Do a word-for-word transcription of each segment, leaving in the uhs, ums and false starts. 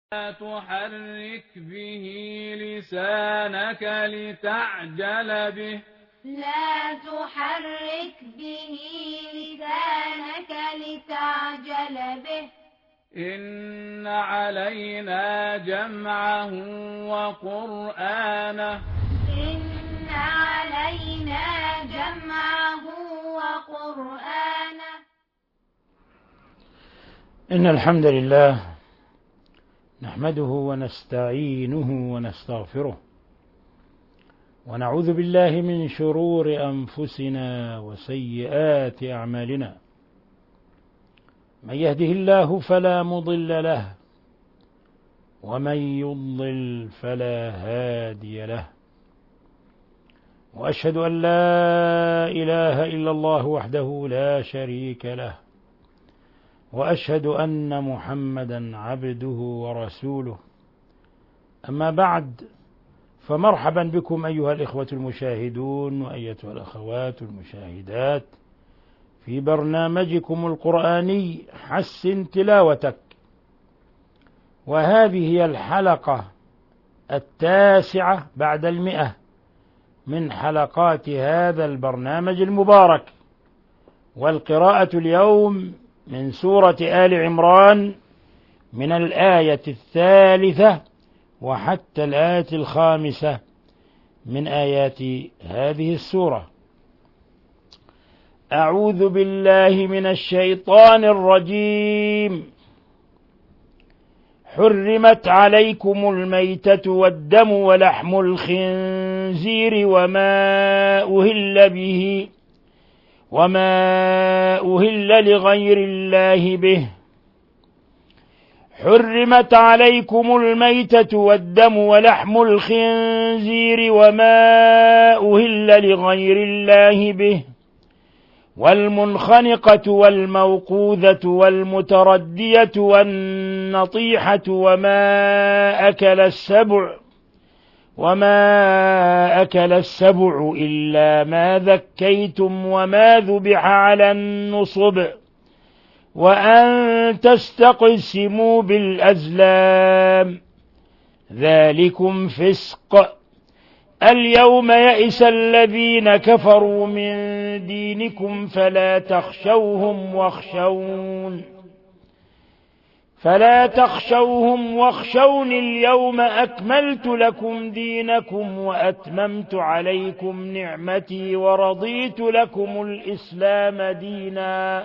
لا تحرك به لسانك لتعجل به لا تحرك به لسانك لتعجل به إن علينا جمعه وقرآنه إن علينا جمعه وقرآنه إن الحمد لله نحمده ونستعينه ونستغفره ونعوذ بالله من شرور أنفسنا وسيئات أعمالنا. من يهده الله فلا مضل له ومن يضلل فلا هادي له، وأشهد أن لا إله إلا الله وحده لا شريك له، وأشهد أن محمدا عبده ورسوله. أما بعد، فمرحبا بكم أيها الإخوة المشاهدون وأيتها الأخوات المشاهدات في برنامجكم القرآني حسن تلاوتك، وهذه هي الحلقة التاسعة بعد المئة من حلقات هذا البرنامج المبارك، والقراءة اليوم من سورة آل عمران من الآية الثالثة وحتى الآية الخامسة من آيات هذه السورة. أعوذ بالله من الشيطان الرجيم. حرمت عليكم الميتة والدم ولحم الخنزير وما أهل به وما أهل لغير الله به حرمت عليكم الميتة والدم ولحم الخنزير وما أهل لغير الله به والمنخنقة والموقوذة والمتردية والنطيحة وما أكل السبع وما أكل السبع إلا ما ذكيتم وما ذبح على النصب وأن تستقسموا بالأزلام ذلكم فسق. اليوم يئس الذين كفروا من دينكم فلا تخشوهم واخشون فلا تخشوهم واخشون اليوم أكملت لكم دينكم وأتممت عليكم نعمتي ورضيت لكم الإسلام دينا.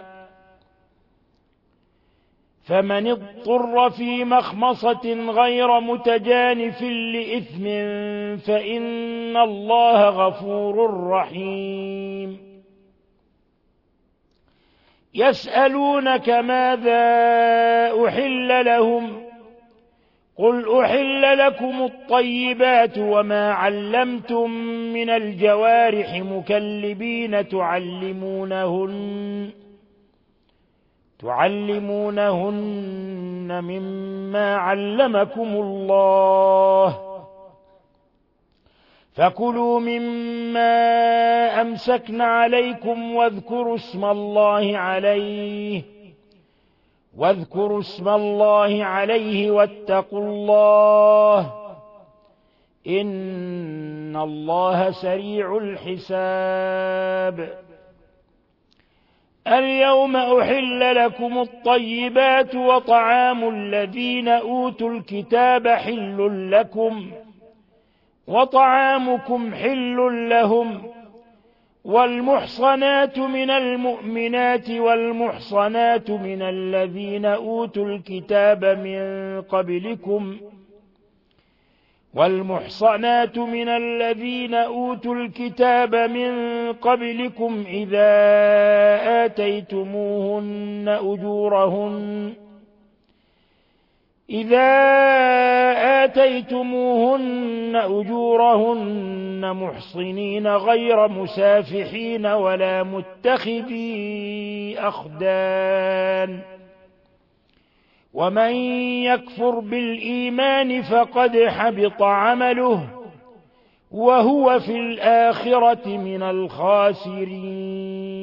فمن اضطر في مخمصة غير متجانف لإثم فإن الله غفور رحيم. يسألونك ماذا أحل لهم قل أحل لكم الطيبات وما علمتم من الجوارح مكلبين تعلمونهن تعلمونهن مما علمكم الله فكلوا مما أمسكن عليكم واذكروا اسم الله عليه واذكروا اسم الله عليه واتقوا الله إن الله سريع الحساب. اليوم أحل لكم الطيبات وطعام الذين أوتوا الكتاب حل لكم وطعامكم حل لهم والمحصنات من المؤمنات والمحصنات من الذين أوتوا الكتاب من قبلكم والمحصنات من الذين أوتوا الكتاب من قبلكم إذا آتيتموهن أجورهن إذا آتيتموهن أجورهن محصنين غير مسافحين ولا متخذي أخدان ومن يكفر بالإيمان فقد حبط عمله وهو في الآخرة من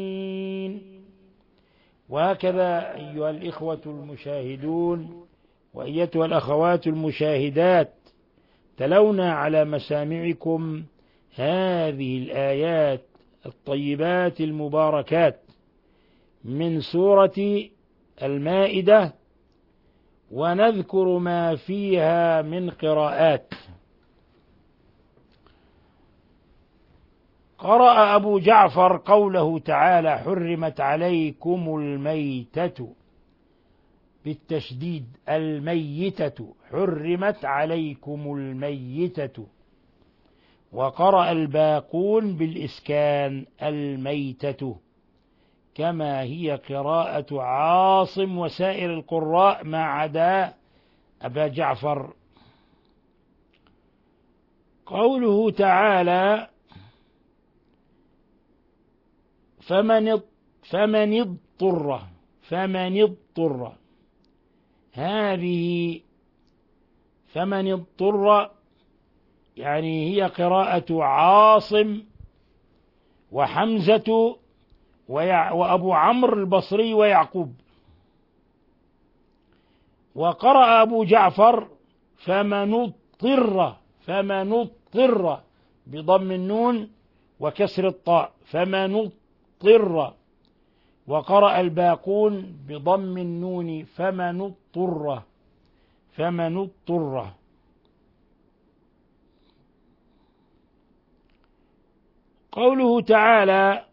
الخاسرين. وهكذا أيها الإخوة المشاهدون وأيتها الأخوات المشاهدات، تلونا على مسامعكم هذه الآيات الطيبات المباركات من سورة المائدة، ونذكر ما فيها من قراءات. قرأ أبو جعفر قوله تعالى: حرمت عليكم الميتة، بالتشديد الميتة، حرمت عليكم الميتة. وقرأ الباقون بالإسكان الميتة، كما هي قراءة عاصم وسائر القراء ما عدا أبا جعفر. قوله تعالى: فمن فمن اضطر فمن اضطر، هذه فمن اضطر يعني هي قراءة عاصم وحمزة وأبو عمرو البصري ويعقوب. وقرأ أبو جعفر: فمن اضطر فمن اضطر بضم النون وكسر الطاء، فمن اضطر. وقرأ الباقون بضم النون: فمن اضطر فمن اضطر. قوله تعالى: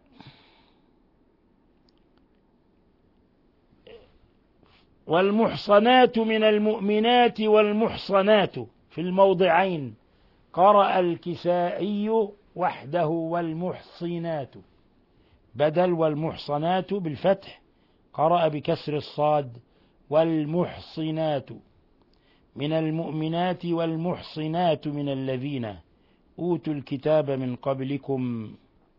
والمحصنات من المؤمنات والمحصنات، في الموضعين قرأ الكسائي وحده والمحصنات بدل والمحصنات بالفتح، قرأ بكسر الصاد والمحصنات من المؤمنات والمحصنات من الذين أوتوا الكتاب من قبلكم.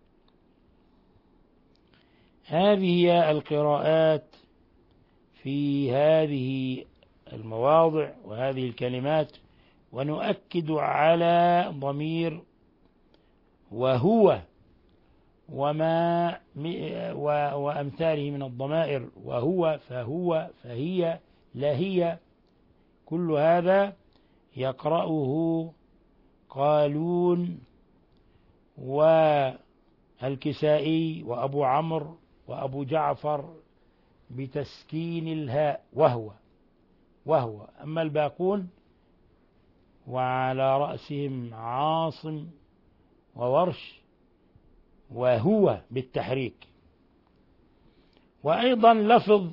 هذه هي القراءات في هذه المواضع وهذه الكلمات. ونؤكد على ضمير وهو وما وأمثاله من الضمائر، وهو، فهو، فهي، لهي، كل هذا يقرأه قالون والكسائي وأبو عمرو وأبو جعفر بتسكين الهاء وهو وهو أما الباقون وعلى رأسهم عاصم وورش وهو بالتحريك. وأيضا لفظ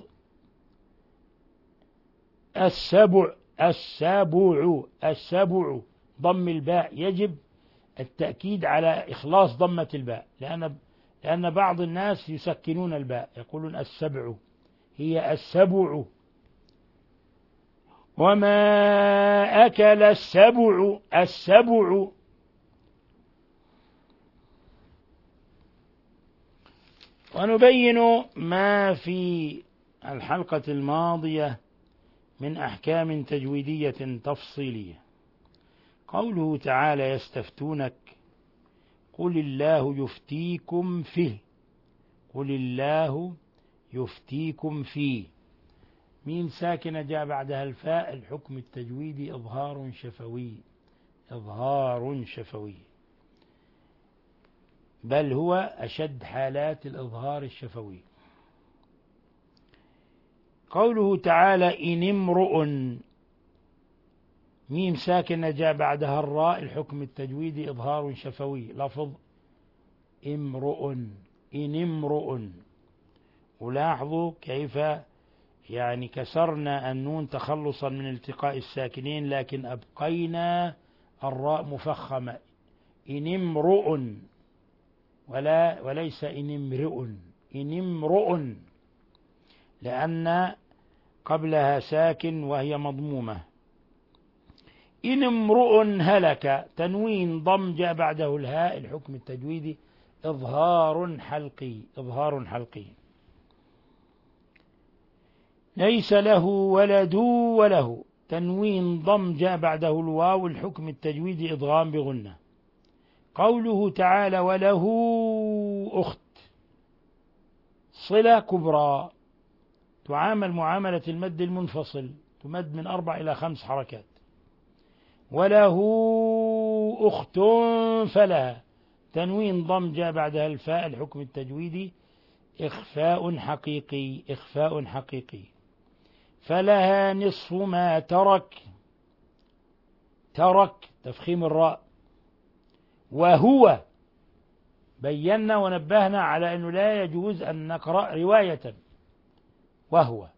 السبع السبع السبع ضم الباء، يجب التأكيد على إخلاص ضمة الباء، لأن لأن بعض الناس يسكنون الباء يقولون السبع، هي السبع. وما أكل السبع السبع. ونبين ما في الحلقة الماضية من أحكام تجويدية تفصيلية. قوله تعالى: يستفتونك قل الله يفتيكم فيه، قل الله يفتيكم فيه، ميم ساكنة جاء بعدها الفاء، الحكم التجويدي إظهار شفوي، إظهار شفوي، بل هو أشد حالات الإظهار الشفوي. قوله تعالى: إن امرؤ، ميم ساكنة جاء بعدها الراء، الحكم التجويدي إظهار شفوي، لفظ امرؤ، إن امرؤ. ولاحظوا كيف يعني كسرنا النون تخلصا من التقاء الساكنين، لكن أبقينا الراء مفخمة، إن امرؤ ولا وليس إن امرؤ، إن امرؤ، لأن قبلها ساكن وهي مضمومة. إن امرؤ هلك، تنوين ضم جاء بعده الهاء، الحكم التجويدي إظهار حلقي، إظهار حلقي. ليس له ولد وله، تنوين ضم جاء بعده الواو، الحكم التجويدي إضغام بغنة. قوله تعالى: وله أخت، صلة كبرى تعامل معاملة المد المنفصل، مد من أربع إلى خمس حركات. وله أخت فلها تنوين ضم جاء بعدها الفاء الحكم التجويدي إخفاء حقيقي إخفاء حقيقي. فلها نصف ما ترك ترك تفخيم الراء. وهو بينا ونبهنا على أنه لا يجوز أن نقرأ رواية وهو.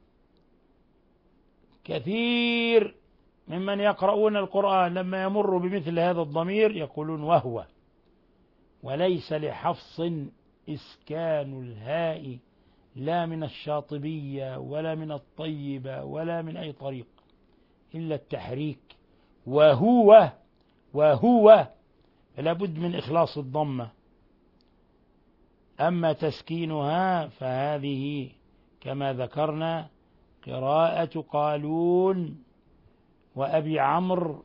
كثير ممن يقرؤون القرآن لما يمر بمثل هذا الضمير يقولون وهو، وليس لحفص إسكان الهاء لا من الشاطبية ولا من الطيبة ولا من أي طريق إلا التحريك. وهو وهو فلا بد من إخلاص الضمة. أما تسكينها فهذه كما ذكرنا قراءة قالون وأبي عمرو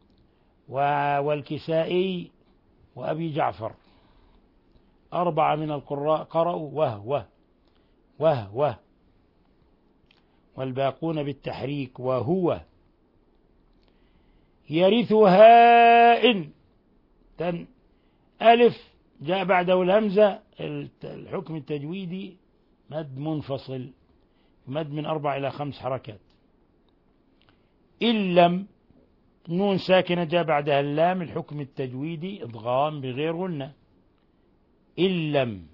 والكسائي وأبي جعفر، أربعة من القراء قرأوا وهو وهو، والباقون بالتحريك وهو. يرثها إن تن ألف جاء بعده الهمزة الحكم التجويدي مد منفصل مد من أربع إلى خمس حركات. إن لم نون ساكنة جاء بعدها اللام الحكم التجويدي إضغام بغير غنة. إن لم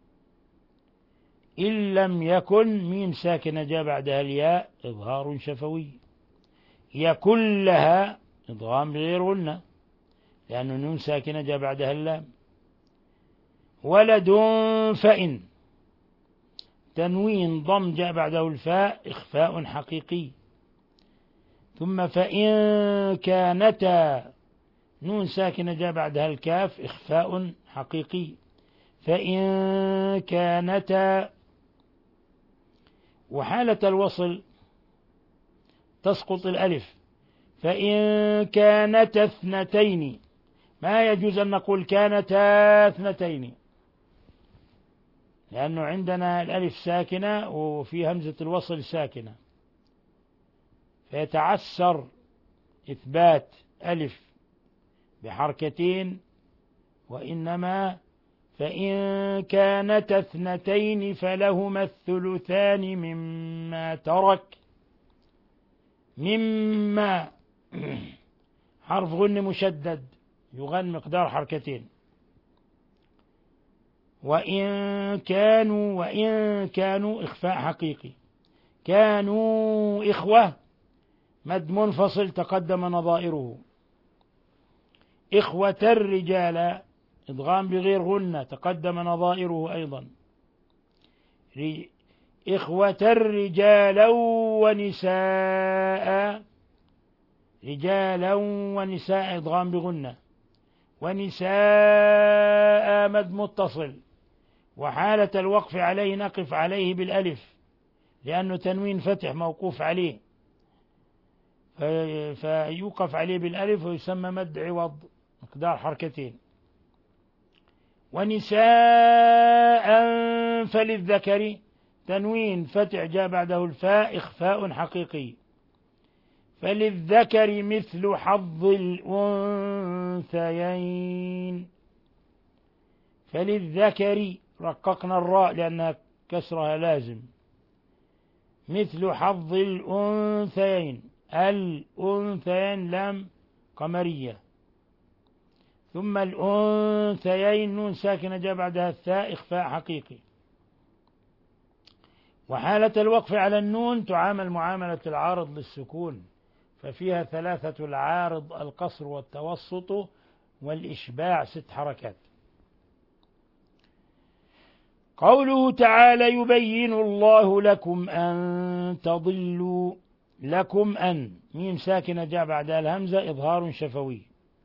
إن لم يكن ميم ساكنة جاء بعدها الياء إظهار شفوي. يكن لها إضغام بغير غنة لأن نون ساكنة جاء بعدها اللام. ولد فإن تنوين ضم جاء بعده الفاء إخفاء حقيقي. ثم فإن كانتا نون ساكنة جاء بعدها الكاف إخفاء حقيقي. فإن كانتا وحالة الوصل تسقط الألف. فإن كانتا اثنتين ما يجوز أن نقول كانتا اثنتين لأنه عندنا الألف ساكنة وفي همزة الوصل ساكنة فيتعسر إثبات ألف بحركتين. وإنما فإن كانت اثنتين فلهما الثلثان مما ترك. مما حرف غن مشدد يغن مقدار حركتين. وإن كانوا وإن كانوا إخفاء حقيقي. كانوا إخوة مد منفصل تقدم نظائره. إخوة الرجال إضغام بغير غنة تقدم نظائره أيضا. إخوة الرجال ونساء رجالا ونساء إضغام بغنة. ونساء مد متصل وحالة الوقف عليه نقف عليه بالألف لأنه تنوين فتح موقوف عليه فيوقف عليه بالألف ويسمى مد عوض مقدار حركتين. ونساء فللذكر تنوين فتح جاء بعده الفاء إخفاء حقيقي. فللذكر مثل حظ الأنثيين. فللذكر رققنا الراء لأنها كسرها لازم. مثل حظ الأنثيين الأنثيين لام قمرية. ثم الأنثيين نون ساكنة جاء بعدها الثاء إخفاء حقيقي. وحالة الوقف على النون تعامل معاملة العارض للسكون ففيها ثلاثة العارض القصر والتوسط والإشباع ست حركات. قوله تعالى يبين الله لكم أن تضلوا. لكم أن ميم ساكنة جاء بعدها الهمزة إظهار شفوي.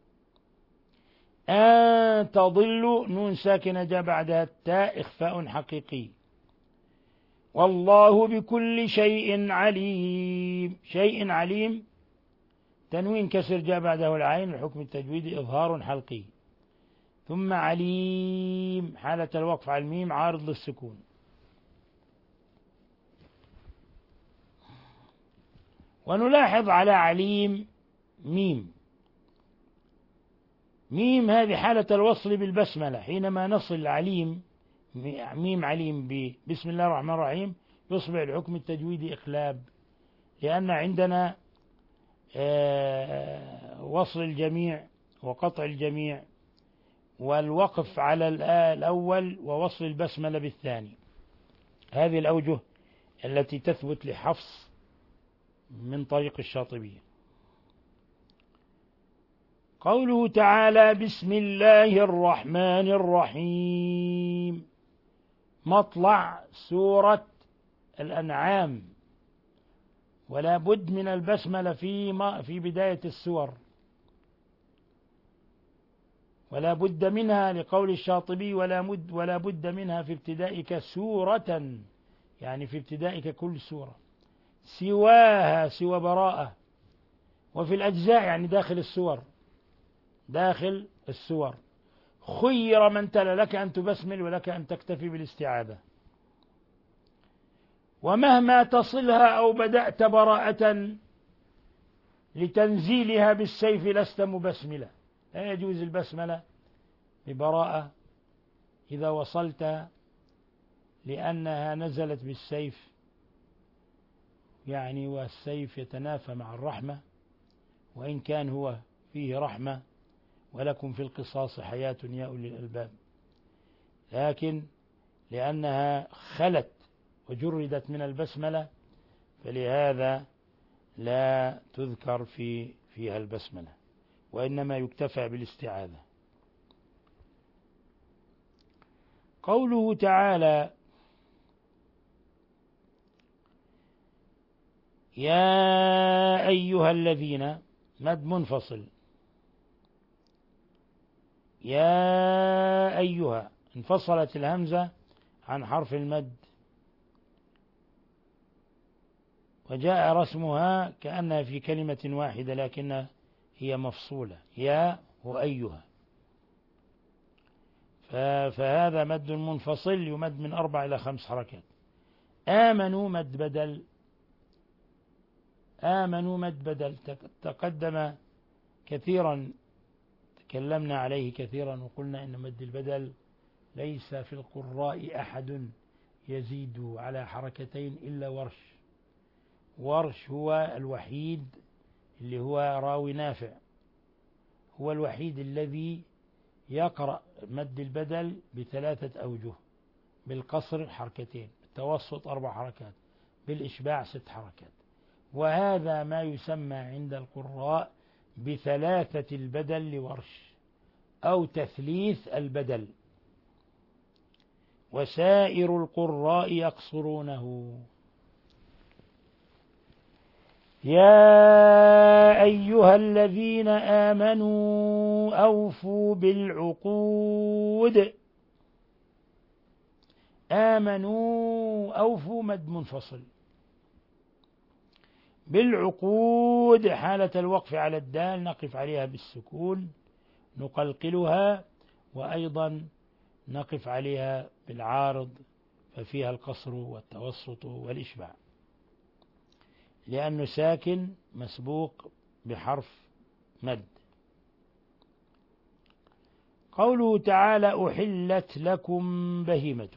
أن تضلوا نون ساكنة جاء بعدها التاء إخفاء حقيقي. والله بكل شيء عليم. شيء عليم تنوين كسر جاء بعده العين الحكم التجويدي إظهار حلقي. ثم عليم حالة الوقف على الميم عارض للسكون. ونلاحظ على عليم ميم، ميم هذه حالة الوصل بالبسملة، حينما نصل عليم ميم عليم بسم الله الرحمن الرحيم يصبح الحكم التجويدي إقلاب، لأن عندنا وصل الجميع وقطع الجميع والوقف على الأول ووصل البسملة بالثاني. هذه الأوجه التي تثبت لحفص من طريق الشاطبية. قوله تعالى بسم الله الرحمن الرحيم، مطلع سورة الأنعام، ولا بد من البسملة في في بداية السور، ولا بد منها لقول الشاطبي ولا مد ولا بد منها في ابتدائك سورة، يعني في ابتدائك كل سورة، سواها سوى براءة، وفي الأجزاء يعني داخل السور، داخل السور. خير من تلا، لك أن تبسمل ولك أن تكتفي بالاستعاذة. ومهما تصلها أو بدأت براءة لتنزيلها بالسيف لست مبسملة، لا يجوز البسملة ببراءة إذا وصلت، لأنها نزلت بالسيف، يعني والسيف يتنافى مع الرحمة، وإن كان هو فيه رحمة ولكم في القصاص حياة يا أولي الألباب، لكن لأنها خلت وجردت من البسملة فلهذا لا تذكر في فيها البسملة، وإنما يكتفى بالاستعاذة. قوله تعالى يا أيها الذين، مد منفصل، يا أيها، انفصلت الهمزة عن حرف المد وجاء رسمها كأنها في كلمة واحدة لكنها هي مفصولة، يا وأيها، فهذا مد منفصل يمد من أربع إلى خمس حركات. آمنوا مد بدل، آمنوا مد بدل تقدم كثيرا، تكلمنا عليه كثيرا وقلنا إن مد البدل ليس في القراء أحد يزيد على حركتين إلا ورش. ورش هو الوحيد اللي هو راوي نافع، هو الوحيد الذي يقرأ مد البدل بثلاثة أوجه، بالقصر حركتين، بالتوسط أربع حركات، بالإشباع ست حركات، وهذا ما يسمى عند القراء بثلاثة البدل لورش أو تثليث البدل، وسائر القراء يقصرونه. يا أيها الذين آمنوا أوفوا بالعقود، آمنوا أوفوا مد منفصل، بالعقود حالة الوقف على الدال نقف عليها بالسكون نقلقلها، وأيضا نقف عليها بالعارض ففيها القصر والتوسط والإشباع، لأنه ساكن مسبوق بحرف مد. قوله تعالى أحلت لكم بهيمة،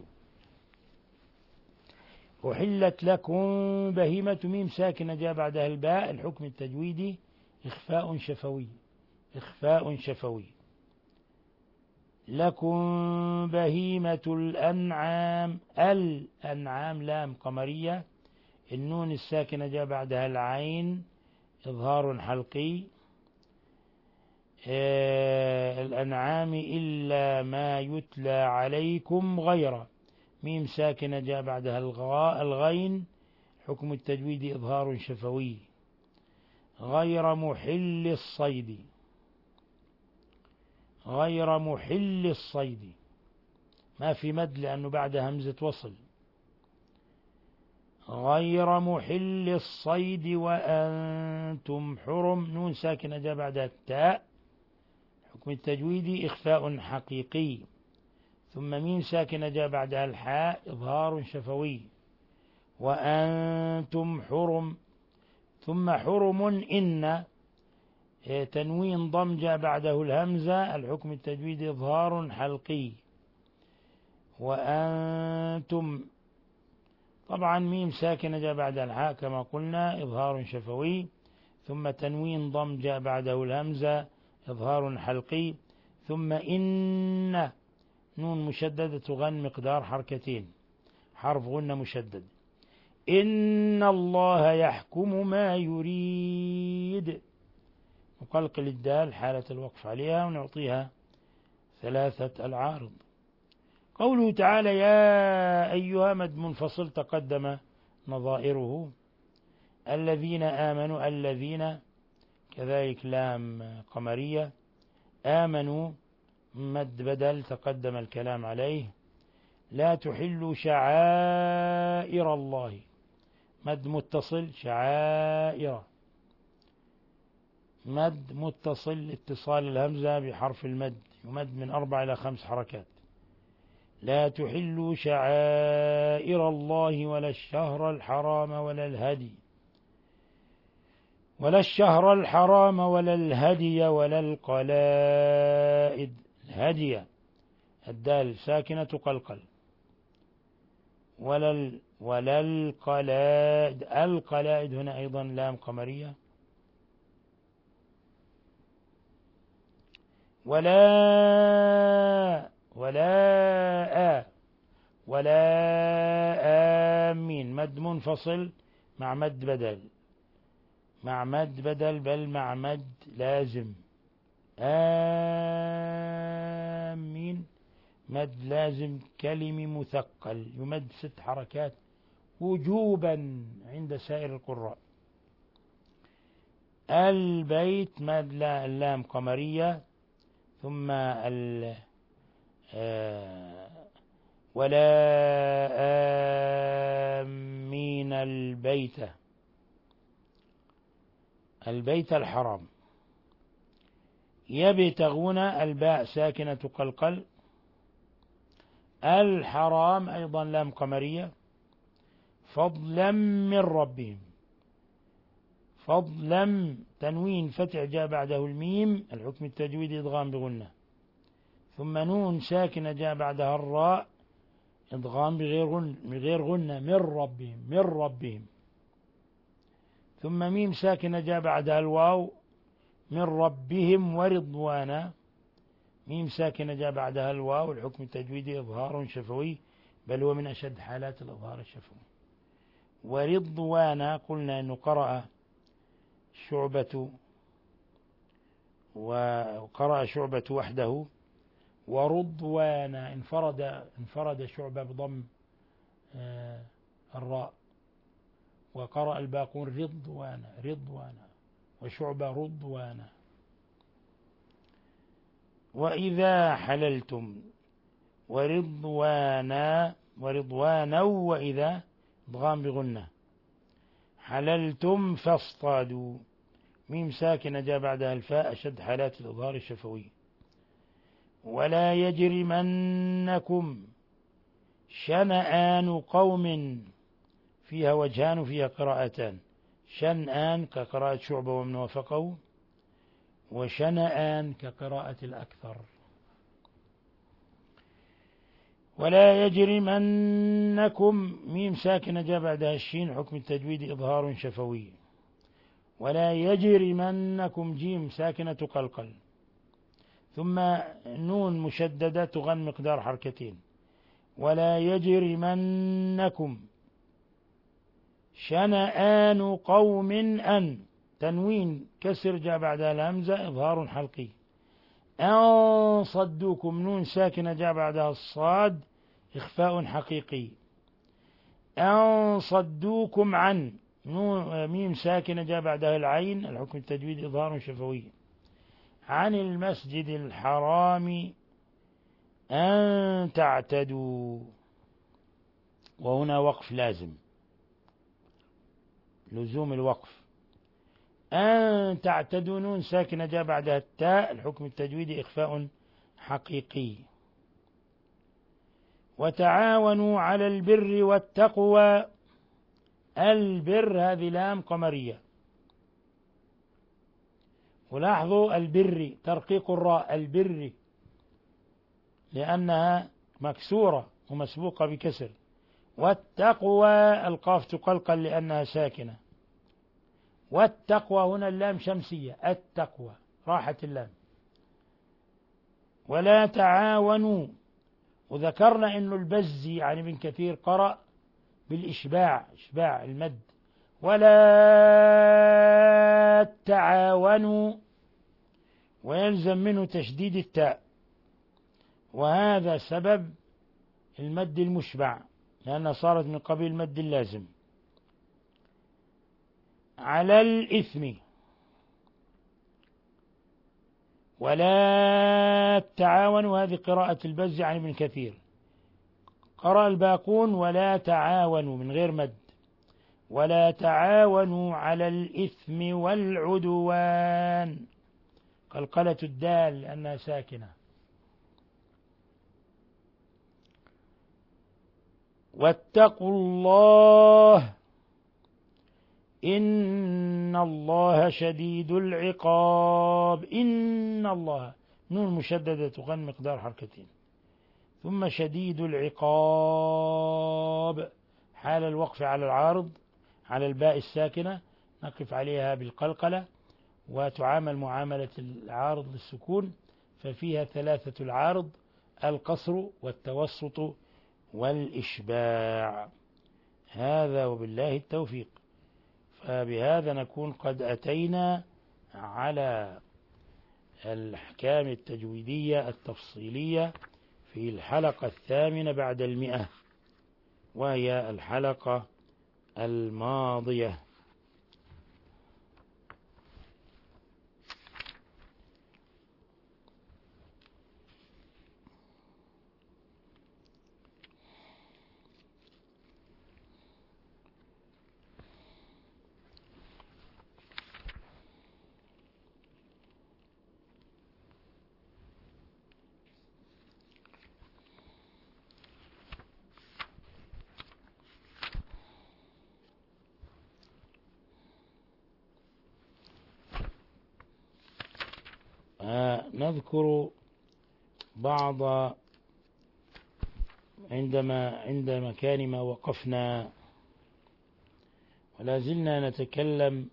أحلت لكم بهيمة، ميم ساكنة جاء بعدها الباء، الحكم التجويدي إخفاء شفوي، إخفاء شفوي. لكم بهيمة الأنعام، الأنعام لام قمرية، النون الساكنة جاء بعدها العين إظهار حلقي، آه الأنعام إلا ما يتلى عليكم غير، ميم ساكنة جاء بعدها الغاء الغين، حكم التجويد إظهار شفوي. غير محل الصيد، غير محل الصيد ما في مد لأنه بعد همزة وصل. غير محل الصيد وأنتم حرم، نون ساكنة جاء بعدها التاء، حكم التجويد إخفاء حقيقي، ثم ميم ساكنة جاء بعدها الحاء إظهار شفوي. وأنتم حرم، ثم حرم إن تنوين ضم جاء بعده الهمزة، الحكم التجويدي إظهار حلقي. وأنتم طبعا ميم ساكنة جاء بعد الحاء كما قلنا إظهار شفوي، ثم تنوين ضم جاء بعده الهمزة إظهار حلقي، ثم إن نون مشددة تغن مقدار حركتين، حرف غنة مشدد. إن الله يحكم ما يريد، نقلقل الدال حالة الوقف عليها ونعطيها ثلاثة العارض. قوله تعالى يا أيها مد منفصل تقدم نظائره. الذين آمنوا، الذين كذلك لام قمرية. آمنوا مد بدل تقدم الكلام عليه. لا تحلوا شعائر الله مد متصل شعائر، مد متصل اتصال الهمزة بحرف المد، يمد من أربع إلى خمس حركات. لا تحلوا شعائر الله ولا الشهر الحرام ولا الهدي، ولا الشهر الحرام ولا الهدي ولا القلائد. الهدي الدال ساكنة قلقل. ولا ال ولا القلائد، القلائد هنا أيضا لام قمرية. ولا ولا آ ولا آمين مد منفصل مع مد بدل، مع مد بدل بل مع مد لازم. آمين مد لازم كلمة مثقل يمد ست حركات وجوبا عند سائر القراء. البيت مد اللام قمرية، ثم ال ولا آمين البيت، البيت الحرام. يبتغون الباء ساكنة قلقل. الحرام أيضا لام قمرية. فضلا من ربهم، فضلا تنوين فتح جاء بعده الميم، الحكم التجويدي إدغام بغنة. ثم نون ساكنة جاء بعدها الراء إدغام بغير غنة، بغير غنة من ربهم، من ربهم. ثم ميم ساكنة جاء بعدها الواو من ربهم ورضوانا، ميم ساكنة جاء بعدها الواو، الحكم التجويدي إظهار شفوي، بل هو من أشد حالات الإظهار الشفوي. ورضوانا قلنا أنه قرأ شعبة، وقرأ شعبة وحده. ورضوانا انفرد انفرد شعبة بضم آه الراء، وقرأ الباقون رضوانا رضوانا، وشعبة رضوانا. وإذا حللتم ورضوانا ورضوانا، وإذا ضغام بغنة. حللتم فاصطادوا، ميم ساكنة جاء بعدها الفاء أشد حالات الإظهار الشفوي. ولا يجرمنكم شنآن قوم، فيها وجهان وفيها قراءتان، شنآن كقراءة شعبة ومن وافقه، وشنآن كقراءة الأكثر. ولا يجرمنكم ميم ساكنة جاء بعدها الشين، حكم التجويد إظهار شفوي. ولا يجرمنكم جيم ساكنة قلقل، ثم نون مشددة تغن مقدار حركتين. ولا يجرمنكم شنآن قوم أن، تنوين كسر جاء بعدها الهمزة إظهار حلقي. أن صدوكم نون ساكنة جاء بعدها الصاد إخفاء حقيقي. أن صدوكم عن نون ميم ساكنة جاء بعدها العين، الحكم التجويد إظهار شفوي. عن المسجد الحرام أن تعتدوا، وهنا وقف لازم، لزوم الوقف. أن تعتدوا نون ساكنة جاء بعدها التاء، الحكم التجويدي إخفاء حقيقي. وتعاونوا على البر والتقوى، البر هذه لام قمرية، ولاحظوا البر ترقيق الراء البر لأنها مكسورة ومسبوقة بكسر. والتقوى القاف تقلقل لأنها ساكنة. والتقوى هنا اللام شمسية التقوى راحة اللام. ولا تعاونوا، وذكرنا أن البزي يعني ابن كثير قرأ بالإشباع إشباع المد ولا تعاونوا، ويلزم منه تشديد التاء، وهذا سبب المد المشبع لأنها صارت من قبيل المد اللازم. على الإثم ولا تعاونوا، هذه قراءة البزي عن ابن كثير. قرأ الباقون ولا تعاونوا من غير مد، ولا تعاونوا على الإثم والعدوان، قلقلة الدال لأنها ساكنة. واتقوا الله إن الله شديد العقاب. إن الله نون مشددة تغن مقدار حركتين، ثم شديد العقاب حال الوقف على العارض على الباء الساكنة نقف عليها بالقلقلة، وتعامل معاملة العارض للسكون، ففيها ثلاثة العارض: القصر والتوسط والإشباع. هذا وبالله التوفيق. فبهذا نكون قد أتينا على الأحكام التجويدية التفصيلية في الحلقة الثامنة بعد المئة، وهي الحلقة الماضية. نذكر بعض عندما عند مكان ما وقفنا، ولا زلنا نتكلم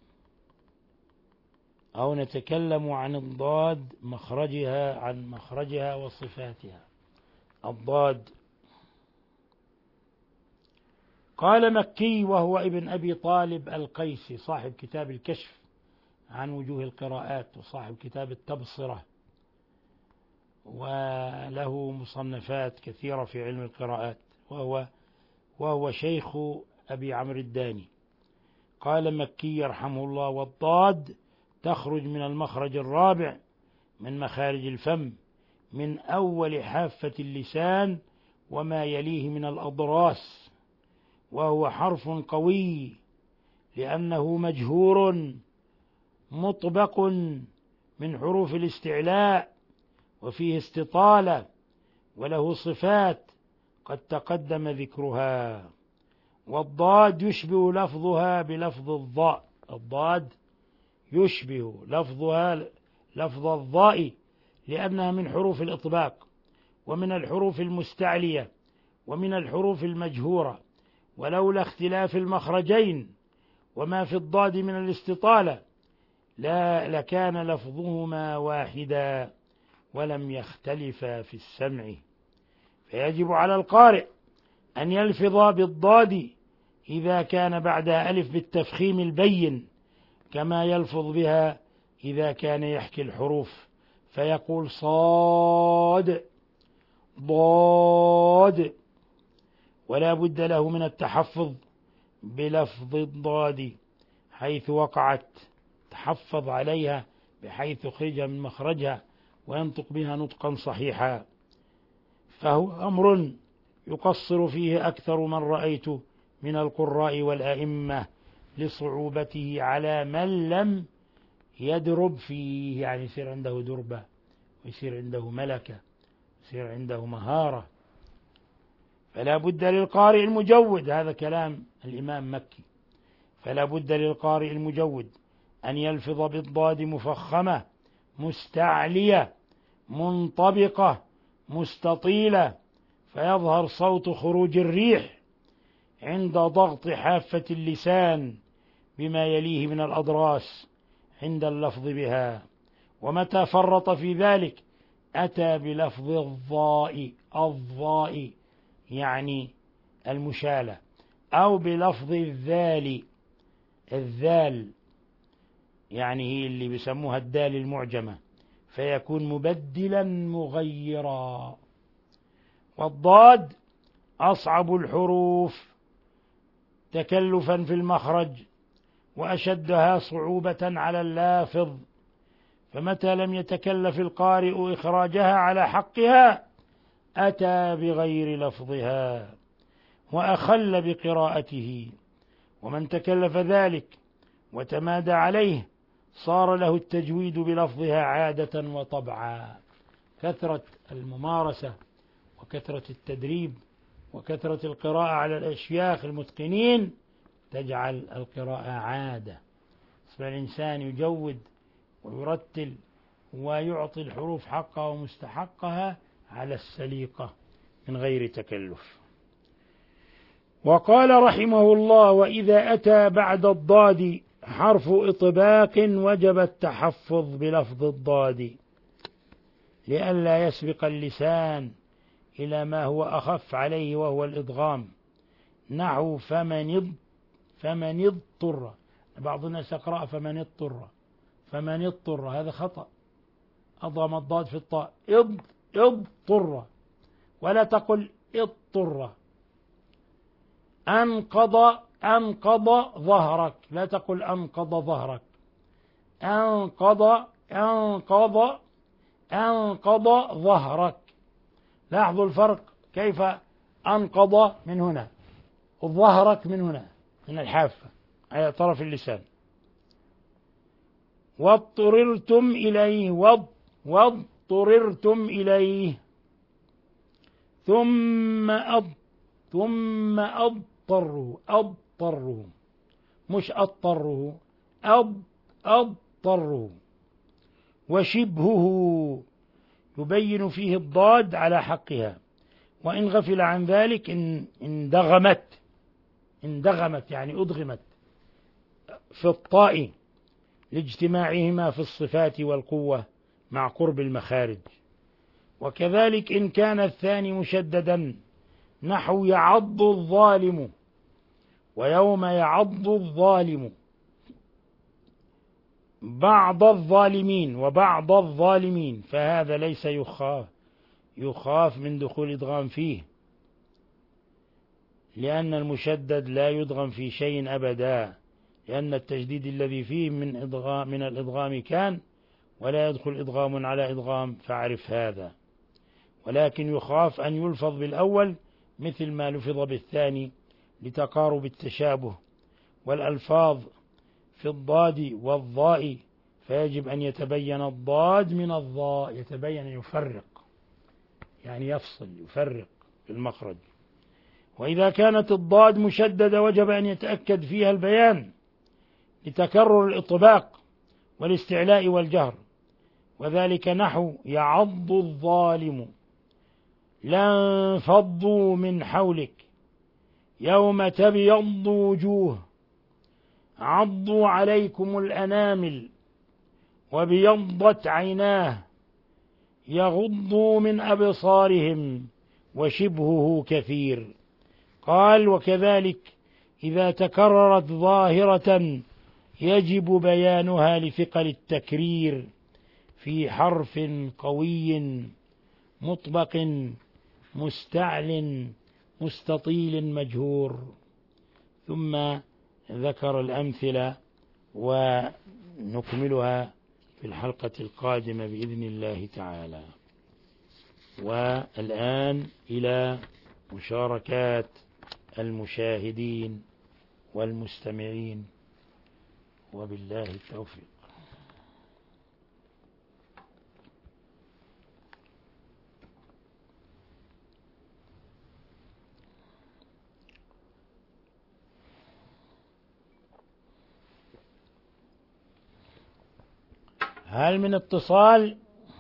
أو نتكلم عن الضاد مخرجها عن مخرجها وصفاتها. الضاد قال مكي وهو ابن أبي طالب القيسي صاحب كتاب الكشف عن وجوه القراءات وصاحب كتاب التبصرة، وله مصنفات كثيرة في علم القراءات، وهو وهو شيخ أبي عمرو الداني. قال مكي يرحمه الله: والضاد تخرج من المخرج الرابع من مخارج الفم، من أول حافة اللسان وما يليه من الأضراس، وهو حرف قوي لأنه مجهور مطبق من حروف الاستعلاء، وفيه استطالة، وله صفات قد تقدم ذكرها. والضاد يشبه لفظها بلفظ الضاء، الضاد يشبه لفظها لفظ الضاء لأنها من حروف الإطباق ومن الحروف المستعلية ومن الحروف المجهورة، ولولا اختلاف المخرجين وما في الضاد من الاستطالة لا لكان لفظهما واحدا ولم يختلفا في السمع. فيجب على القارئ أن يلفظ بالضاد إذا كان بعدها ألف بالتفخيم البين، كما يلفظ بها إذا كان يحكي الحروف فيقول صاد ضاد، ولا بد له من التحفظ بلفظ الضاد حيث وقعت، تحفظ عليها بحيث يخرجها من مخرجها وينطق بها نطقا صحيحا. فهو أمر يقصر فيه أكثر من رأيت من القراء والأئمة لصعوبته على من لم يدرب فيه، يعني يصير عنده دربة ويصير عنده ملكة يصير عنده مهارة. فلا بد للقارئ المجود، هذا كلام الإمام مكي، فلا بد للقارئ المجود أن يلفظ بالضاد مفخمة مستعلية منطبقة مستطيلة، فيظهر صوت خروج الريح عند ضغط حافة اللسان بما يليه من الأضراس عند اللفظ بها. ومتى فرط في ذلك أتى بلفظ الضاء، الضاء يعني المشالة، أو بلفظ الذال، الذال يعني هي اللي بيسموها الدال المعجمة، فيكون مبدلا مغيرا. والضاد أصعب الحروف تكلفا في المخرج وأشدها صعوبة على اللافظ، فمتى لم يتكلف القارئ إخراجها على حقها أتى بغير لفظها وأخل بقراءته. ومن تكلف ذلك وتمادى عليه صار له التجويد بلفظها عادة وطبعا. كثرة الممارسة وكثرة التدريب وكثرة القراءة على الأشياخ المتقنين تجعل القراءة عادة، فالإنسان يجود ويرتل ويعطي الحروف حقها ومستحقها على السليقة من غير تكلف. وقال رحمه الله: وإذا أتى بعد الضاد حرف إطباق وجب التحفظ بلفظ الضاد لئلا يسبق اللسان إلى ما هو أخف عليه وهو الإدغام، نحو فمن اض فمن اضطر. بعض الناس يقرأ فمن اضطر، فمن اضطر هذا خطأ، أضغم الضاد في الطاء، اض اضطر، ولا تقل اضطر. أنقض أنقض ظهرك، لا تقل أنقض ظهرك، أنقض أنقض أنقض ظهرك. لاحظوا الفرق، كيف أنقض من هنا وظهرك من هنا، من الحافة على طرف اللسان. واضطررتم إليه، واضطررتم إليه. ثم أض ثم أضطره، أضطره مش أضطره، أض أضطره. وشبهه يبين فيه الضاد على حقها، وإن غفل عن ذلك إن اندغمت اندغمت يعني أدغمت في الطاء لاجتماعهما في الصفات والقوة مع قرب المخارج. وكذلك إن كان الثاني مشددا نحو يعض الظالم، ويوم يعض الظالم بعض الظالمين وبعض الظالمين، فهذا ليس يخاف يخاف من دخول إدغام فيه، لأن المشدد لا يدغم في شيء أبدا، لأن التجديد الذي فيه من إدغام من الإدغام كان، ولا يدخل إدغام على إدغام، فاعرف هذا. ولكن يخاف أن يلفظ بالأول مثل ما لفظ بالثاني لتقارب التشابه، والألفاظ في الضاد والضاء فيجب أن يتبين الضاد من الضاء، يتبين يفرق يعني يفصل يفرق في المخرج. وإذا كانت الضاد مشددة وجب أن يتأكد فيها البيان لتكرر الإطباق والاستعلاء والجهر، وذلك نحو يعض الظالم لانفضوا من حولك يوم تبيض وجوه عضوا عليكم الأنامل وبيضت عيناه يغضوا من أبصارهم وشبهه كثير. قال: وكذلك إذا تكررت ظاهرة يجب بيانها لثقل التكرير في حرف قوي مطبق مستعل مستطيل مجهور. ثم ذكر الأمثلة ونكملها في الحلقة القادمة بإذن الله تعالى. والآن إلى مشاركات المشاهدين والمستمعين، وبالله التوفيق. هل من اتصال؟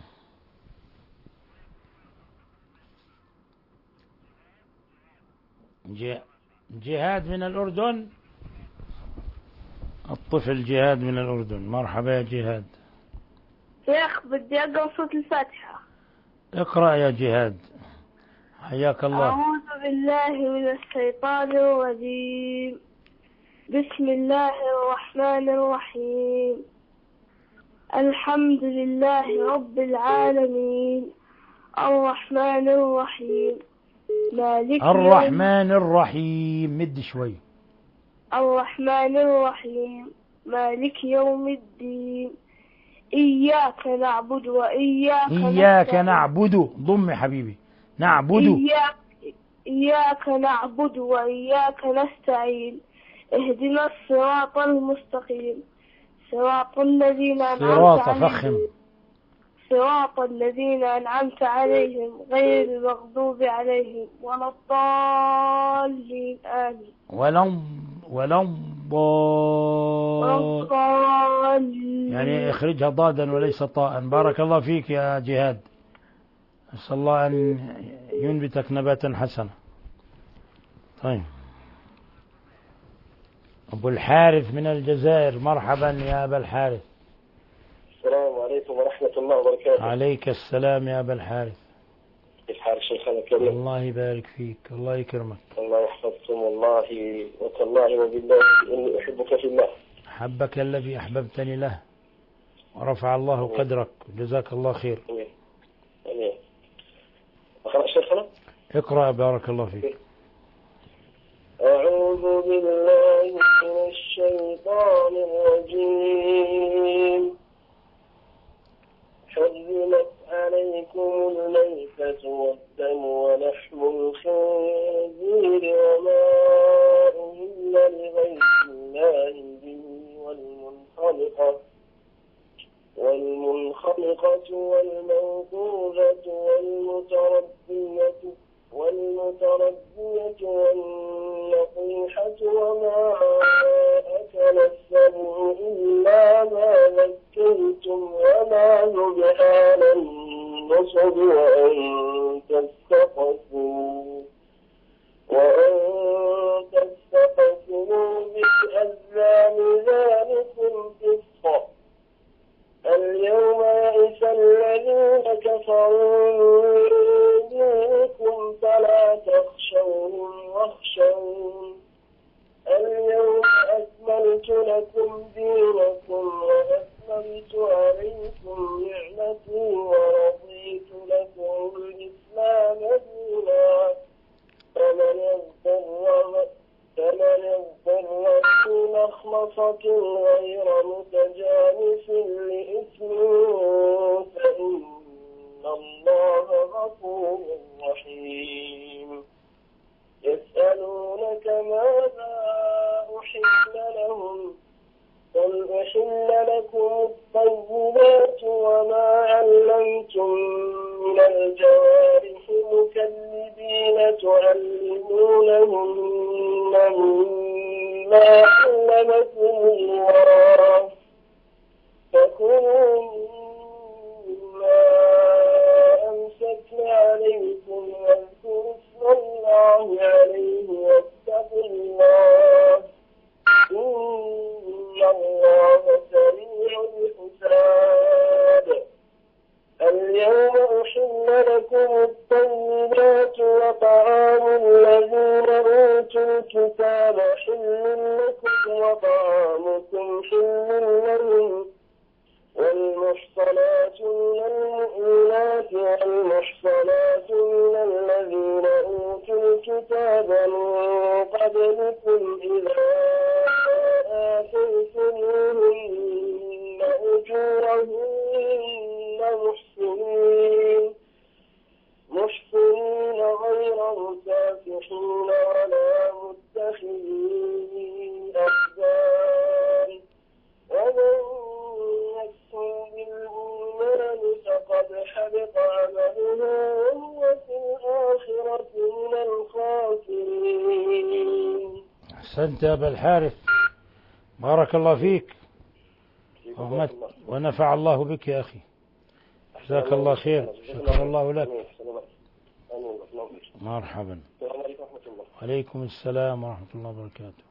جهاد من الأردن. الطفل جهاد من الأردن. مرحبا يا جهاد. شيخ بدي أقرأ سورة الفاتحة. اقرأ يا جهاد، حياك الله. أعوذ بالله من الشيطان الرجيم. بسم الله الرحمن الرحيم. الحمد لله رب العالمين الرحمن الرحيم مالك الرحمن الرحيم. مد شوي. الرحمن الرحيم مالك يوم الدين. إياك نعبد وإياك إياك نعبد. ضم حبيبي. نعبد. إياك, إياك نعبد وإياك نستعين. اهدنا الصراط المستقيم صراط الذين أنعمت صراط فخم. صراط الذين أنعمت عليهم غير المغضوب عليهم ولا الضالين آمين. ولم ولم ضالين يعني اخرجها ضادا وليس طاء. بارك الله فيك يا جهاد، أسأل الله أن ينبتك نباتا حسنا. طيب أبو الحارث من الجزائر. مرحبا يا أبا الحارث. السلام عليكم ورحمة الله وبركاته. عليك السلام يا أبا الحارث. كيف حال شيخنا الكريم؟ الله يبارك فيك، الله يكرمك. الله يحفظكم، والله وتالله وبالله إني أحبك في الله. حبك الذي أحببتني له ورفع الله أمين. قدرك، جزاك الله خير. أمين أمين. أقرأ شيخنا؟ اقرأ بارك الله فيك. أعوذ بالله من الشيطان الرجيم. حرمت عليكم الميتة والدم ولحم الخنزير وما أهل لغير الله به والمنخلقة والمنخلقة والموقوذة والمتردية والمتردية والنطيحة وما أكل السبع إلا ما ذكيتم وما ذبح على النصب وأن تستقسموا وأن تستقسموا بالأزلام ذلكم فسق. اليوم يئس الذين كفروا دينكم فلا تخشوهم واخشون. اليوم أكملت لكم دينكم وأكملت عليكم نعمتي ورضيت لكم الإسلام دينا. فمن اضطر فمن اضطر في مخمصة غير متجانس لإثم فإن الله غفور رحيم. يسألونك ماذا أحل لهم قل أحل لكم الطيبات وما علمتم من الجوارح مكلبين تعلمونهن مما علمكم الله فكلوا مما أمسكن عليكم واذكروا اسم الله عليه واتقوا الله إن الله سريع الحساب. اليوم أحل لكم الطيبات وطعام الذين أوتوا الكتاب حل لكم وطعامكم حل لهم والمحصنات من المؤمنات والمحصنات من الذين أوتوا الكتاب من قبلكم إذا آتيتموهن أجورهن محسنين محسنين غير مسافحين ولا متخذي أخدان. ومن يكفر بالإيمان فقد حبط عمله وهو في الآخرة من الخاسرين. أحسنت يا أبا الحارث، بارك الله فيك. ومت ونفع الله بك يا أخي. جزاك الله خير. شكر الله لك. مرحبا. وعليكم السلام ورحمة الله وبركاته.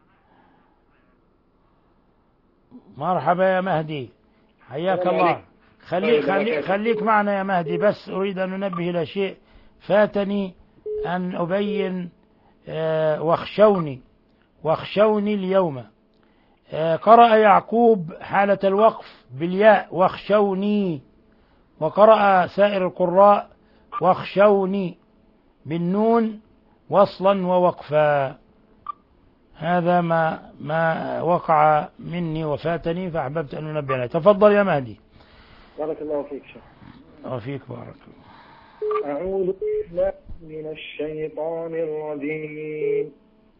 مرحبا يا مهدي، حياك الله. خليك خليك خليك معنا يا مهدي، بس أريد أن أنبه إلى شيء فاتني أن أبين. آه واخشوني واخشوني اليوم. آه قرأ يعقوب حالة الوقف بالياء واخشوني، وقرأ سائر القراء واخشوني بالنون وصلا ووقفا. هذا ما ما وقع مني وفاتني، فأحببت أن أنبه عليه. تفضل يا مهدي. بارك الله فيك شيخ. وفيك بارك الله. أعوذ بالله من الشيطان الرجيم.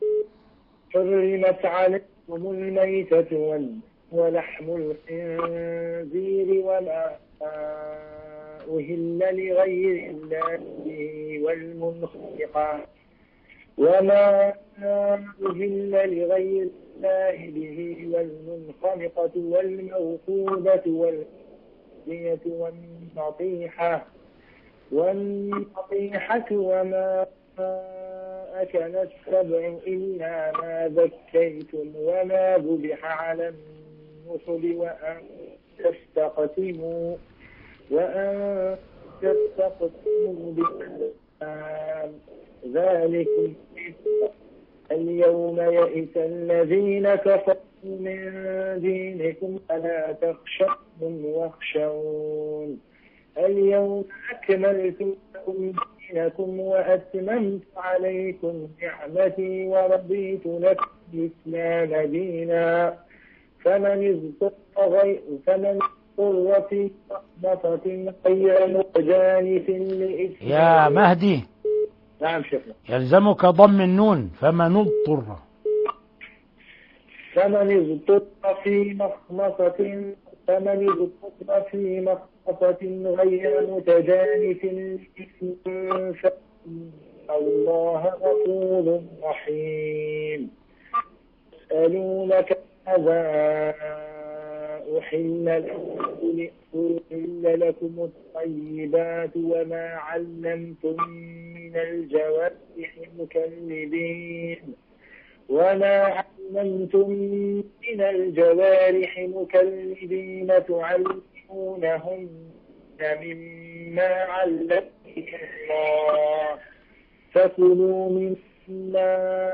حرمت عليكم الميتة ولحم الخنزير وما أهل لغير الله به والمنخنقة وما أهل لغير الله به والمنخنقة والموقوذة والمتردية والنطيحة والنطيحة وما أكل السبع إلا ما ذكيتم وما ذبح على النصب وأن تستقسموا وأن تستقسموا بالأزلام ذلكم اليوم يئس الذين كفروا من دينكم فلا تخشوهم واخشون اليوم أكملت لكم دينكم وأتممت عليكم نعمتي ورضيت لكم الإسلام دينا فمن اضطر غير فمن اضطر في مخمصة غير متجانف لإثم. يا مهدي. نعم شيخنا. يلزمك ضم النون فمن اضطر. فمن اضطر في مخمصة فمن اضطر في مخمصة غير متجانف لإثم فإن الله غفور رحيم. يسألونك ماذا أحل لكم أحل لكم الطيبات وما علمتم من الجوارح مكلبين وما علمتم من الجوارح مكلبين تعلمونهن مما علمكم الله فكلوا مما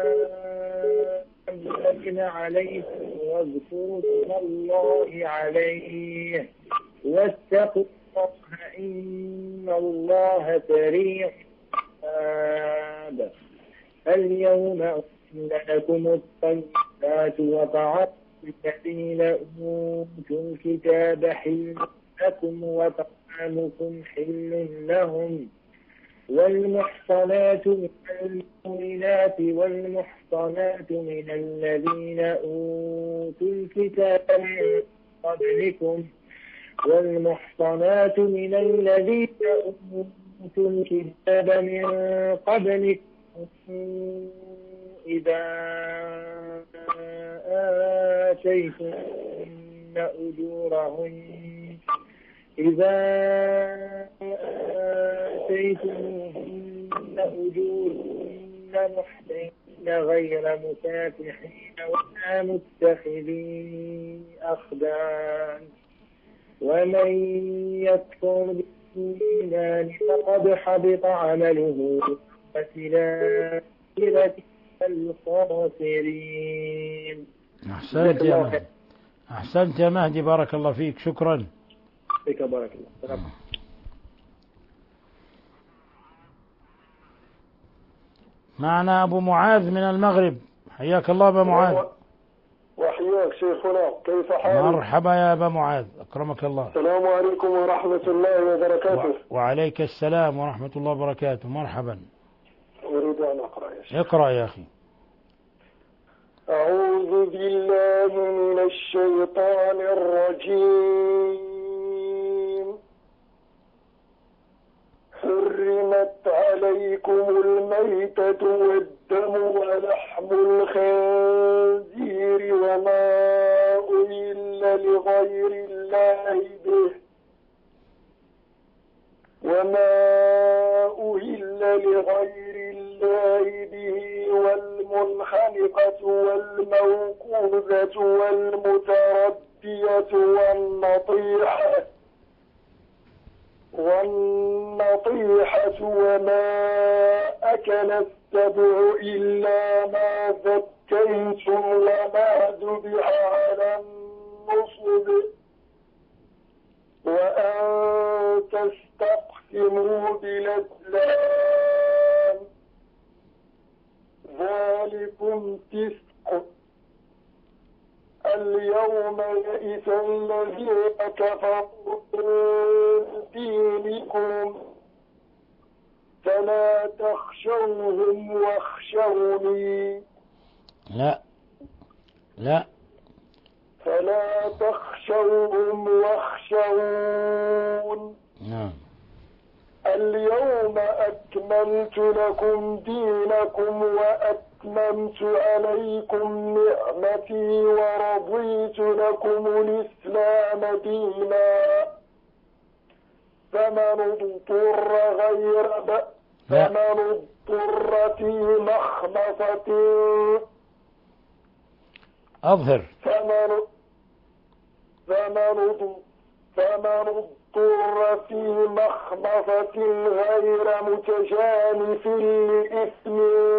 أمسكنا عليكم واذكروا اسم الله عليه واتقوا الله إن الله سريع الحساب. اليوم أحل لكم الطيبات وطعام الذين أوتوا الكتاب حل لكم وطعامكم حل لهم والمحصنات من المؤمنات والمحصنات من الذين أوتوا الكتاب من قبلكم والمحصنات من الذين أوتوا الكتاب من قبلكم إذا آتيتم أجورهن إذا آتيتموهن أجورهن محسنين غير مسافحين ولا متخذي أخدان ومن يكفر بالإيمان فقد حبط عمله وفي الآخرة الخاسرين. أحسنت يا مهدي. أحسنت يا مهدي بارك الله فيك. شكرا. فيك بارك الله. معنا أبو معاذ من المغرب. حياك الله أبا معاذ. وحياك شيخنا، كيف حالك؟ مرحبا يا أبا معاذ، أكرمك الله. السلام عليكم ورحمة الله وبركاته. و... وعليك السلام ورحمة الله وبركاته. مرحبا. أريد أن أقرأ يا شيخ. اقرأ يا أخي. أعوذ بالله من الشيطان الرجيم. حرمت عليكم الميتة والدم ولحم الخنزير وما أهل لغير الله به وما أهل لغير الله به والمنخنقة والموقوذة والمتردية والنطيحة والنطيحة وما أكل السبع إلا ما ذكيتم وما ذبح على النصب وأن تستقسموا بالأزلام ذلكم فسق اليوم يئس الذين كفروا من دينكم فلا تخشوهم واخشوني لا لا فلا تخشوهم واخشون نعم. اليوم أكملت لكم دينكم وأتممت عليكم نعمتي ورضيت لكم الإسلام دينا فمن اضطر غير بأس فمن اضطر في مخمصة أظهر فمن فمن فمن اضطر في مخمصة غير متجانف لإثم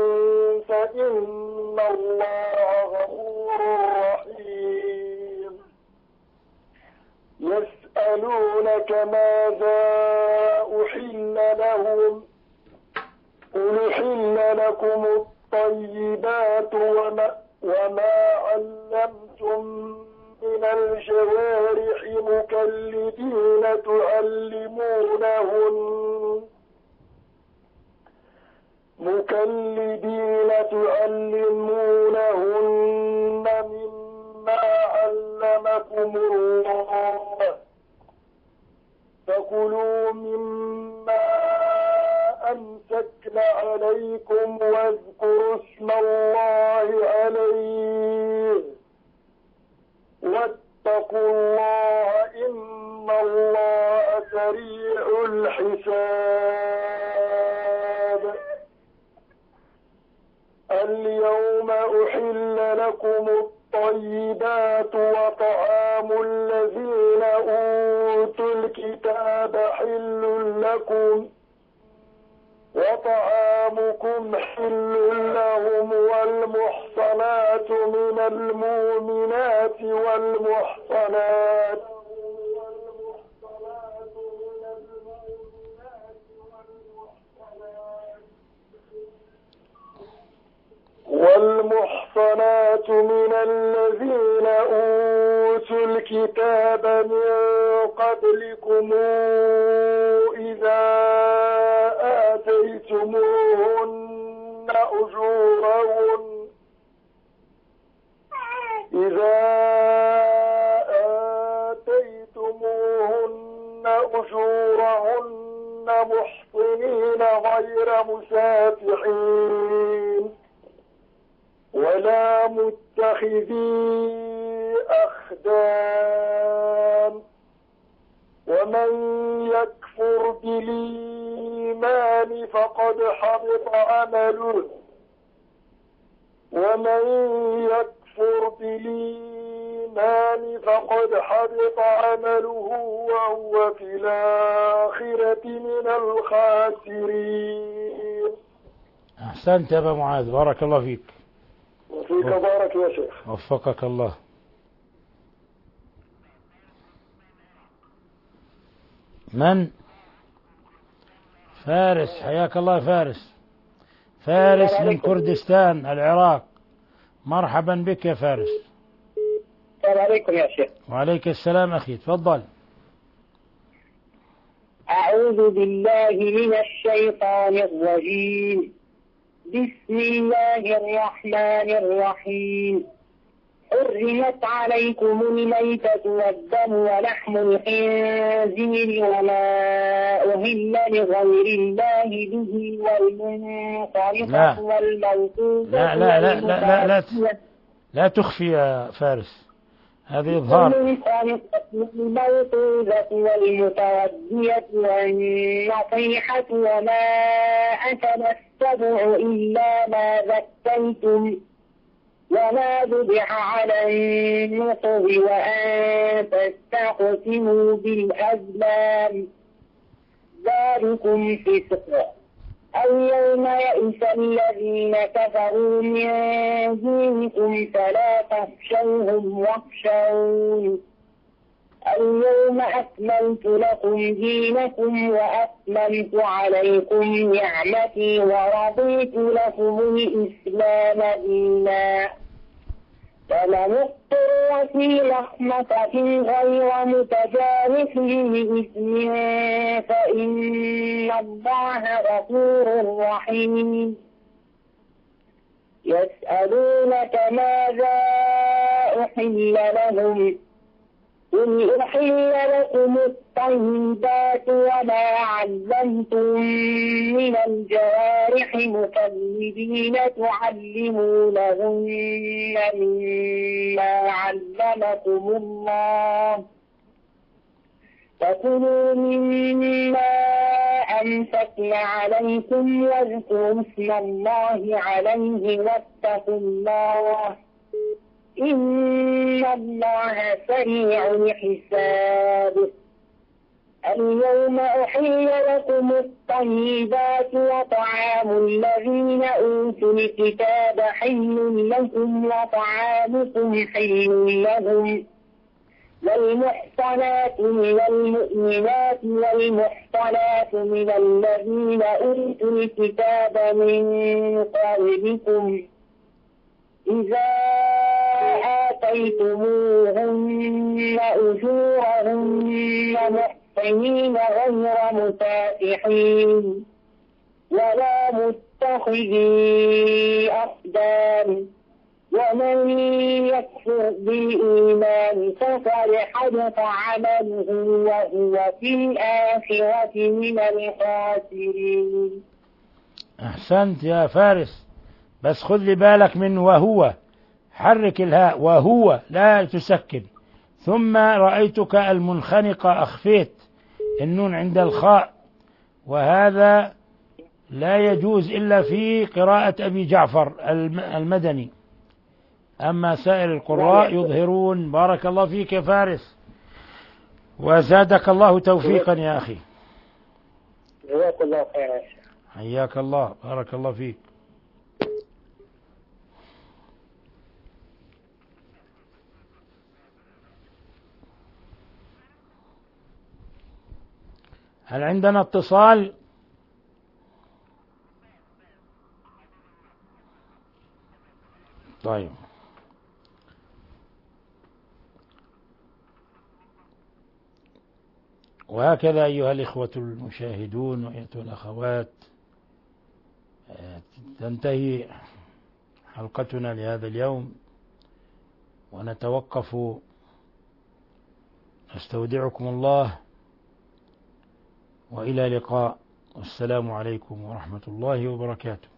فإن الله غفور رحيم يسألونك ماذا أحل لهم قل أحل لكم الطيبات وما, وما علمتم من الجوارح مكلبين تعلمونهن مكلبين تعلمونهن مما علمكم الله فكلوا مما أمسكن عليكم واذكروا اسم الله عليه واتقوا الله إن الله سريع الحساب اليوم أحل لكم الطيبات وطعام الذين أوتوا الكتاب حل لكم وطعامكم حل لهم والمحصنات من المؤمنات والمحصنات والمحصنات من الذين أوتوا الكتاب من قبلكم إذا آتيتموهن أجورهن إذا آتيتموهن أجورهن محصنين غير مسافحين ولا متخذي أخدان ومن يكفر بالإيمان فقد حبط عمله ومن يكفر بالإيمان فقد حبط عمله وهو في الآخرة من الخاسرين. أحسنت يا أبا معاذ، بارك الله فيك. وفيك بارك يا شيخ. وفقك الله. من؟ فارس، حياك الله فارس. فارس من كردستان العراق. مرحبا بك يا فارس. السلام عليكم يا شيخ. وعليك السلام أخي، تفضل. أعوذ بالله من الشيطان الرجيم. بسم الله الرحمن الرحيم. حرمت عليكم الميتة والدم ولحم الخنزير وما أهل لغير الله به والمنخنقة والموقوذة لا لا لا لا لا لا, لا تخفي يا فارس. هذه إظهار. الموقوذة والمتردية والنصيحة وما أكل السبع إلا ما ذكيتم وما ذبح على النصب وأن تستقسموا بالأزلام ذلكم فسق. اليوم يئس الذين كفروا من دينكم فلا تخشوهم واخشون اليوم أكملت لكم دينكم وأتممت عليكم نعمتي ورضيت لكم الإسلام دينا فمن اضطر في لحمة غير متجانف لإثم فإن الله غفور رحيم. يسألونك ماذا أحل لهم قل أحل لكم الطيبات وما علمتم من الجوارح مكلبين تعلمونهن مما علمكم الله فكلوا مما أمسكن عليكم واذكروا اسم الله عليه واتقوا الله إن الله سريع الحساب. اليوم أحل لكم الطيبات وطعام الذين أوتوا الكتاب حل لكم وطعامكم حل لهم والمحصنات من المؤمنات والمحصنات من الذين أوتوا الكتاب من قبلكم إذا آتيتموهن أجورهن محصنين غير مسافحين ولا متخذي أخدان ومن يكفر بالإيمان فقد حبط عمله وهو في الآخرة من الخاسرين. أحسنت يا فارس، بس خذ لي بالك من وهو، حرك الهاء وهو لا تسكن. ثم رأيتك المنخنقة أخفيت النون عند الخاء، وهذا لا يجوز إلا في قراءة أبي جعفر المدني، أما سائر القراء يظهرون. بارك الله فيك يا فارس وزادك الله توفيقا يا أخي. جزاك الله خيرا. حياك الله، بارك الله فيك. هل عندنا اتصال؟ طيب، وهكذا أيها الإخوة المشاهدون وأيتها الأخوات تنتهي حلقتنا لهذا اليوم، ونتوقف. نستودعكم الله وإلى لقاء، والسلام عليكم ورحمة الله وبركاته.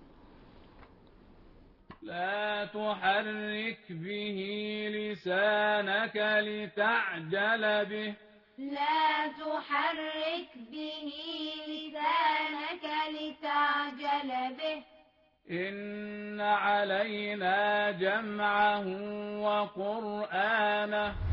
لا تحرك به لسانك لتعجل به لا تحرك به لسانك لتعجل به إن علينا جمعه وقرآنه